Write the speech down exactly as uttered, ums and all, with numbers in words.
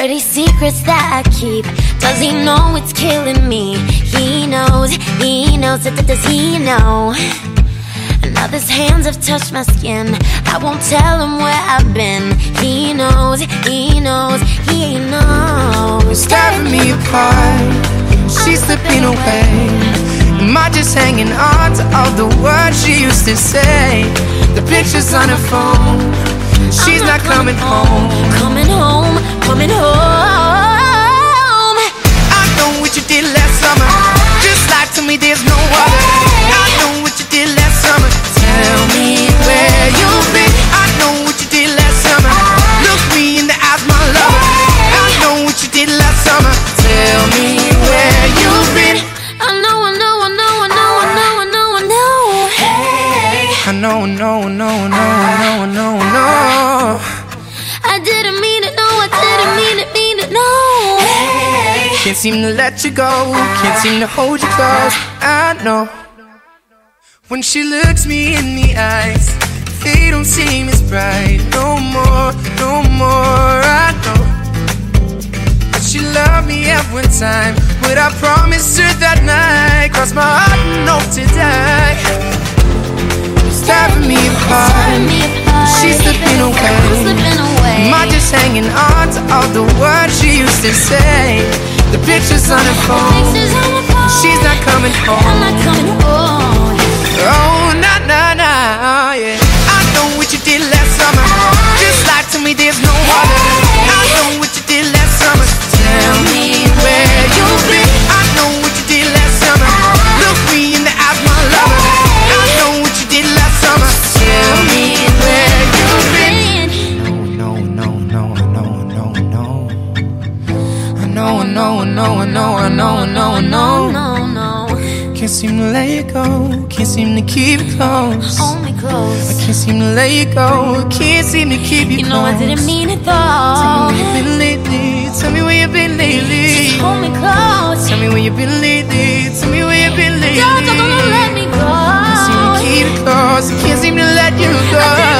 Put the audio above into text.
dirty secrets that I keep. Does he know it's killing me? He knows, he knows, does he know? Now his hands have touched my skin. I won't tell him where I've been. He knows, he knows, he knows. It's tearing me apart, she's slipping away. Am I just hanging on to all the words she used to say? The pictures on her phone, she's not, not coming home. Coming home, coming home. I know what you did last summer. Just lie to me, there's no other. I know what you did last summer. Tell me where you've been. I know what you did last summer. Look me in the eyes, my lover. I know what you did last summer. Tell me where you've been. I know, I know, I know, I know, I know, I know, I know. Hey, I know, no, no, no, no, no, no. I didn't mean it, no, I didn't mean it, mean it, no. Hey, can't seem to let you go, can't seem to hold you close. I know. When she looks me in the eyes, they don't seem as bright. No more, no more, I know that she loved me at one time. What I promised her that night crossed my heart and hope to die. It's tearing me apart, she's slipping away. Am I just hanging on to all the words she used to say? The pictures on her phone, she's not coming home. Oh, nah, nah, nah, yeah. I know what you did last summer. Just lie to me, there's no other. I know what you did last summer. Tell me where you've been. I know what you did last summer. Look me in the eyes, my lover. I know what you did last summer. Tell me where you've been. No, no, no, no, no, no. I know, I know, I know, I know, I know, I know, I know. No, no. Can't seem to let you go, can't seem to keep it close. Hold me close. I can't seem to let you go, can't seem to keep you, you close. You know I didn't mean it though. Tell me where you've been lately, tell me where you've been lately. Just hold me close. Tell me where you've been lately, tell me where you've been lately. Don't, don't, don't let me go. I can't seem to keep it close, I can't seem to let you go.